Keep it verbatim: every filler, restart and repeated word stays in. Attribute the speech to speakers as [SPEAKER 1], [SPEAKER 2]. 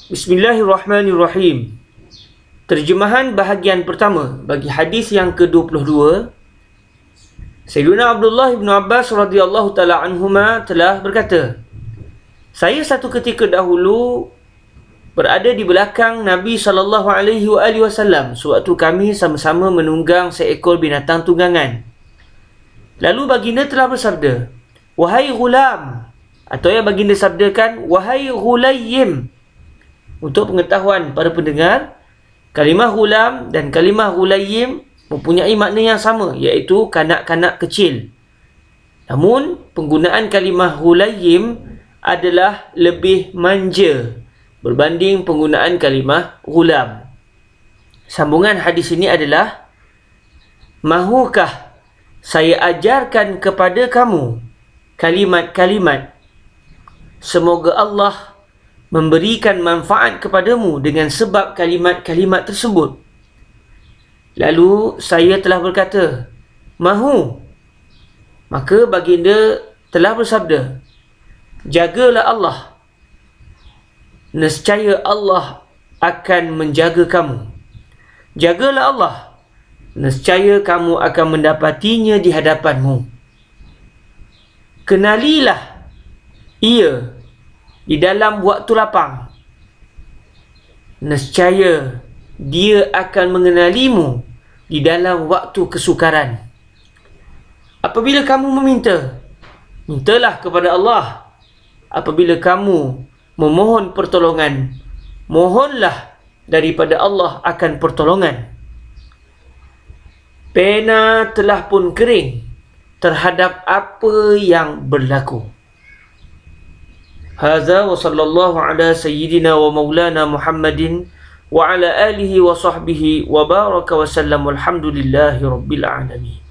[SPEAKER 1] Bismillahirrahmanirrahim. Terjemahan bahagian pertama bagi hadis yang ke dua puluh dua. Sayyidina Abdullah bin Abbas radhiyallahu taala anhuma telah berkata, saya satu ketika dahulu berada di belakang Nabi sallallahu alaihi wasallam sewaktu kami sama-sama menunggang seekor binatang tunggangan. Lalu baginda telah bersabda, wahai ghulam, atau yang baginda sabdakan, wahai ghulayyim. Untuk pengetahuan para pendengar, kalimah ghulam dan kalimah ghulayyim mempunyai makna yang sama, iaitu kanak-kanak kecil. Namun, penggunaan kalimah ghulayyim adalah lebih manja berbanding penggunaan kalimah ghulam. Sambungan hadis ini adalah, mahukah saya ajarkan kepada kamu kalimat-kalimat semoga Allah memberikan manfaat kepadamu dengan sebab kalimat-kalimat tersebut. Lalu saya telah berkata, mahu. Maka baginda telah bersabda, jagalah Allah, nescaya Allah akan menjaga kamu. Jagalah Allah, nescaya kamu akan mendapatinya di hadapanmu. Kenalilah ia di dalam waktu lapang, nescaya dia akan mengenalimu di dalam waktu kesukaran. Apabila kamu meminta, mintalah kepada Allah. Apabila kamu memohon pertolongan, mohonlah daripada Allah akan pertolongan. Pena telah pun kering terhadap apa yang berlaku. Hadza wa sallallahu ala sayyidina wa maulana Muhammadin wa ala alihi wa sahbihi wa baraka wa sallam, walhamdulillahi rabbil alamin.